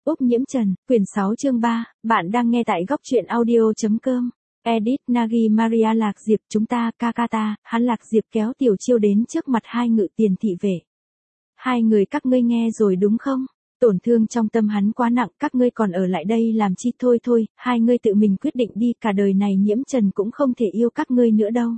Úc Nhiễm Trần, quyển 6 chương 3, bạn đang nghe tại góc truyện audio.com. Edit Nagi Maria Lạc Diệp chúng ta Kakata, hắn Lạc Diệp kéo Tiểu Chiêu đến trước mặt hai ngự tiền thị vệ. Hai người các ngươi nghe rồi đúng không? Tổn thương trong tâm hắn quá nặng, các ngươi còn ở lại đây làm chi thôi, hai ngươi tự mình quyết định đi, cả đời này Nhiễm Trần cũng không thể yêu các ngươi nữa đâu.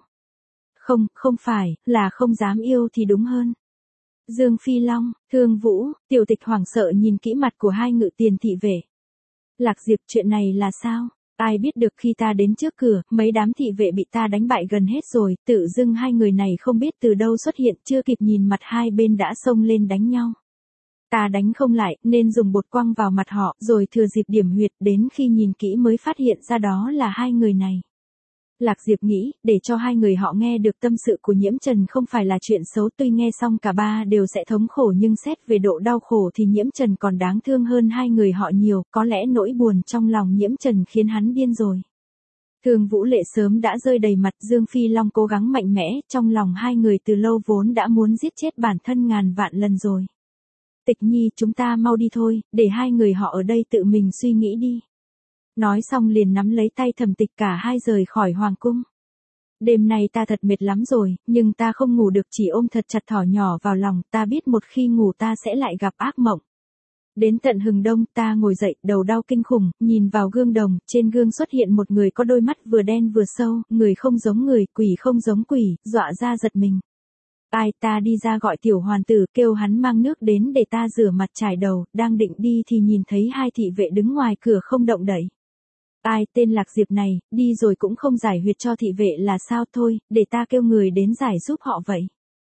Không phải, là không dám yêu thì đúng hơn. Dương Phi Long, Thương Vũ, Tiểu Tịch hoảng sợ nhìn kỹ mặt của hai ngự tiền thị vệ. Lạc Diệp, chuyện này là sao? Ai biết được khi ta đến trước cửa, mấy đám thị vệ bị ta đánh bại gần hết rồi, tự dưng hai người này không biết từ đâu xuất hiện, chưa kịp nhìn mặt hai bên đã xông lên đánh nhau. Ta đánh không lại, nên dùng bột quăng vào mặt họ, rồi thừa dịp điểm huyệt, đến khi nhìn kỹ mới phát hiện ra đó là hai người này. Lạc Diệp nghĩ, để cho hai người họ nghe được tâm sự của Nhiễm Trần không phải là chuyện xấu, tuy nghe xong cả ba đều sẽ thống khổ, nhưng xét về độ đau khổ thì Nhiễm Trần còn đáng thương hơn hai người họ nhiều, có lẽ nỗi buồn trong lòng Nhiễm Trần khiến hắn điên rồi. Thương Vũ lệ sớm đã rơi đầy mặt, Dương Phi Long cố gắng mạnh mẽ, trong lòng hai người từ lâu vốn đã muốn giết chết bản thân ngàn vạn lần rồi. Tịch Nhi, chúng ta mau đi thôi, để hai người họ ở đây tự mình suy nghĩ đi. Nói xong liền nắm lấy tay Thẩm Tịch, cả hai rời khỏi hoàng cung. Đêm nay ta thật mệt lắm rồi, nhưng ta không ngủ được, chỉ ôm thật chặt thỏ nhỏ vào lòng, ta biết một khi ngủ ta sẽ lại gặp ác mộng. Đến tận hừng đông ta ngồi dậy, đầu đau kinh khủng, nhìn vào gương đồng, trên gương xuất hiện một người có đôi mắt vừa đen vừa sâu, người không giống người, quỷ không giống quỷ, dọa ra giật mình. Ai, ta đi ra gọi Tiểu Hoàn Tử, kêu hắn mang nước đến để ta rửa mặt chải đầu, đang định đi thì nhìn thấy hai thị vệ đứng ngoài cửa không động đậy. Ai, tên Lạc Diệp này, đi rồi cũng không giải huyệt cho thị vệ là sao, thôi, để ta kêu người đến giải giúp họ vậy.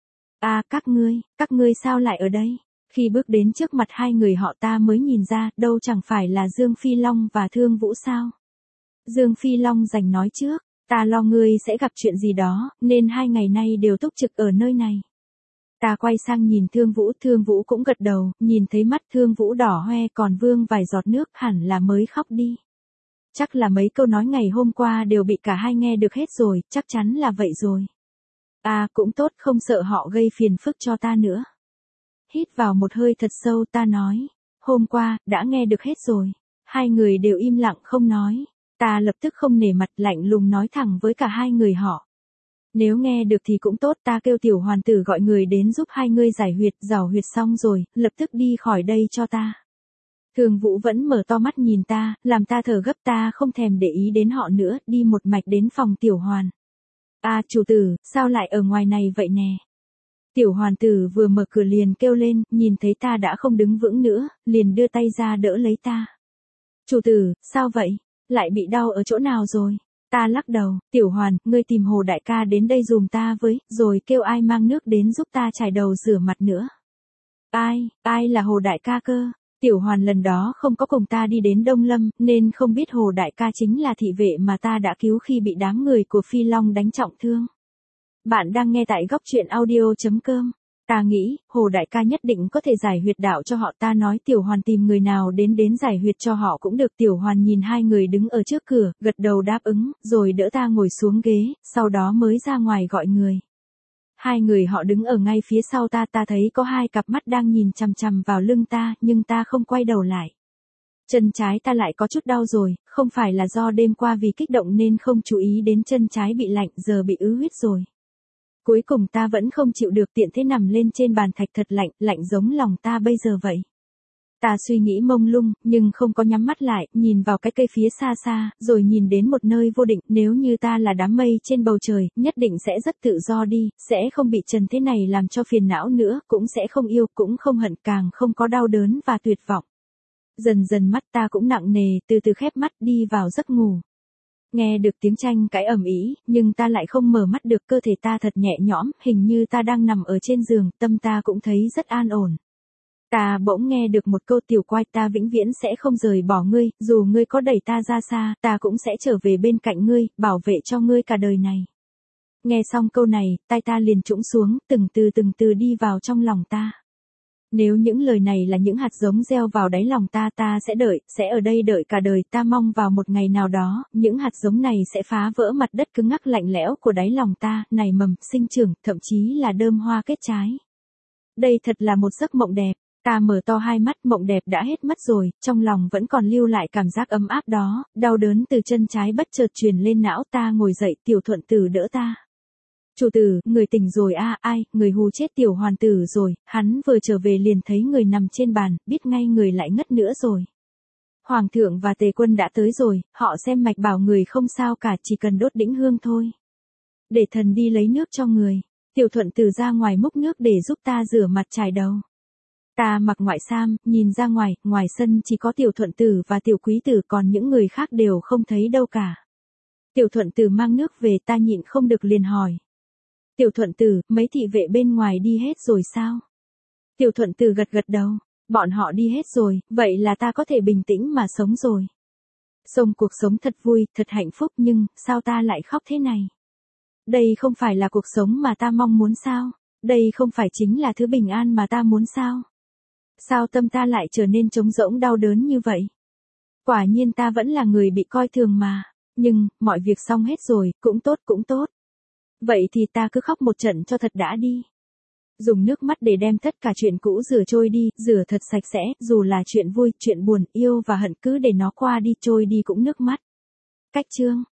À, các ngươi sao lại ở đây? Khi bước đến trước mặt hai người họ ta mới nhìn ra, đâu chẳng phải là Dương Phi Long và Thương Vũ sao? Dương Phi Long giành nói trước, ta lo ngươi sẽ gặp chuyện gì đó, nên 2 ngày nay đều túc trực ở nơi này. Ta quay sang nhìn Thương Vũ cũng gật đầu, nhìn thấy mắt Thương Vũ đỏ hoe còn vương vài giọt nước, hẳn là mới khóc đi. Chắc là mấy câu nói ngày hôm qua đều bị cả hai nghe được hết rồi, chắc chắn là vậy rồi. À, cũng tốt, không sợ họ gây phiền phức cho ta nữa. Hít vào một hơi thật sâu, ta nói, hôm qua, đã nghe được hết rồi. Hai người đều im lặng không nói. Ta lập tức không nể mặt, lạnh lùng nói thẳng với cả hai người họ. Nếu nghe được thì cũng tốt, ta kêu Tiểu Hoàn Tử gọi người đến giúp hai ngươi giải huyệt, giảo huyệt xong rồi, lập tức đi khỏi đây cho ta. Thương Vũ vẫn mở to mắt nhìn ta, làm ta thở gấp, ta không thèm để ý đến họ nữa, đi một mạch đến phòng Tiểu Hoàn. À, chủ tử, sao lại ở ngoài này vậy nè? Tiểu Hoàn Tử vừa mở cửa liền kêu lên, nhìn thấy ta đã không đứng vững nữa, liền đưa tay ra đỡ lấy ta. Chủ tử, sao vậy? Lại bị đau ở chỗ nào rồi? Ta lắc đầu, Tiểu Hoàn, ngươi tìm Hồ đại ca đến đây dùm ta với, rồi kêu ai mang nước đến giúp ta chải đầu rửa mặt nữa. Ai là Hồ đại ca cơ? Tiểu Hoàn lần đó không có cùng ta đi đến Đông Lâm, nên không biết Hồ đại ca chính là thị vệ mà ta đã cứu khi bị đám người của Phi Long đánh trọng thương. Bạn đang nghe tại góc truyện audio.com. Ta nghĩ, Hồ đại ca nhất định có thể giải huyệt đạo cho họ, ta nói Tiểu Hoàn tìm người nào đến giải huyệt cho họ cũng được. Tiểu Hoàn nhìn hai người đứng ở trước cửa, gật đầu đáp ứng, rồi đỡ ta ngồi xuống ghế, sau đó mới ra ngoài gọi người. Hai người họ đứng ở ngay phía sau ta thấy có hai cặp mắt đang nhìn chằm chằm vào lưng ta, nhưng ta không quay đầu lại. Chân trái ta lại có chút đau rồi, không phải là do đêm qua vì kích động nên không chú ý đến chân trái bị lạnh, giờ bị ứ huyết rồi. Cuối cùng ta vẫn không chịu được, tiện thế nằm lên trên bàn thạch thật lạnh, lạnh giống lòng ta bây giờ vậy. Ta suy nghĩ mông lung, nhưng không có nhắm mắt lại, nhìn vào cái cây phía xa xa, rồi nhìn đến một nơi vô định, nếu như ta là đám mây trên bầu trời, nhất định sẽ rất tự do đi, sẽ không bị trần thế này làm cho phiền não nữa, cũng sẽ không yêu, cũng không hận, càng không có đau đớn và tuyệt vọng. Dần dần mắt ta cũng nặng nề, từ từ khép mắt đi vào giấc ngủ. Nghe được tiếng tranh cãi ầm ĩ, nhưng ta lại không mở mắt được, cơ thể ta thật nhẹ nhõm, hình như ta đang nằm ở trên giường, tâm ta cũng thấy rất an ổn. Ta bỗng nghe được một câu, Tiểu Quai, ta vĩnh viễn sẽ không rời bỏ ngươi, dù ngươi có đẩy ta ra xa, ta cũng sẽ trở về bên cạnh ngươi, bảo vệ cho ngươi cả đời này. Nghe xong câu này, tai ta liền trũng xuống, từng từ đi vào trong lòng ta. Nếu những lời này là những hạt giống gieo vào đáy lòng ta, ta sẽ đợi, sẽ ở đây đợi cả đời, ta mong vào một ngày nào đó, những hạt giống này sẽ phá vỡ mặt đất cứng ngắc lạnh lẽo của đáy lòng ta, nảy mầm, sinh trưởng, thậm chí là đơm hoa kết trái. Đây thật là một giấc mộng đẹp. Ta mở to hai mắt, mộng đẹp đã hết mất rồi, trong lòng vẫn còn lưu lại cảm giác ấm áp đó, đau đớn từ chân trái bất chợt truyền lên não. Ta ngồi dậy, Tiểu Thuận Tử đỡ ta. Chủ tử, người tỉnh rồi a? Ai, người hù chết tiểu hoàn tử rồi, hắn vừa trở về liền thấy người nằm trên bàn, biết ngay người lại ngất nữa rồi. Hoàng thượng và tề quân đã tới rồi, họ xem mạch bảo người không sao cả, chỉ cần đốt đĩnh hương thôi. Để thần đi lấy nước cho người. Tiểu Thuận Tử ra ngoài múc nước để giúp ta rửa mặt chải đầu. Ta mặc ngoại sam, nhìn ra ngoài, ngoài sân chỉ có Tiểu Thuận Tử và Tiểu Quý Tử, còn những người khác đều không thấy đâu cả. Tiểu Thuận Tử mang nước về, ta nhịn không được liền hỏi. Tiểu Thuận Tử, mấy thị vệ bên ngoài đi hết rồi sao? Tiểu Thuận Tử gật gật đầu, bọn họ đi hết rồi, vậy là ta có thể bình tĩnh mà sống rồi. Cuộc sống thật vui, thật hạnh phúc, nhưng, sao ta lại khóc thế này? Đây không phải là cuộc sống mà ta mong muốn sao? Đây không phải chính là thứ bình an mà ta muốn sao? Sao tâm ta lại trở nên trống rỗng đau đớn như vậy? Quả nhiên ta vẫn là người bị coi thường mà. Nhưng, mọi việc xong hết rồi, cũng tốt. Vậy thì ta cứ khóc một trận cho thật đã đi. Dùng nước mắt để đem tất cả chuyện cũ rửa trôi đi, rửa thật sạch sẽ, dù là chuyện vui, chuyện buồn, yêu và hận cứ để nó qua đi, trôi đi cũng nước mắt. Cách chương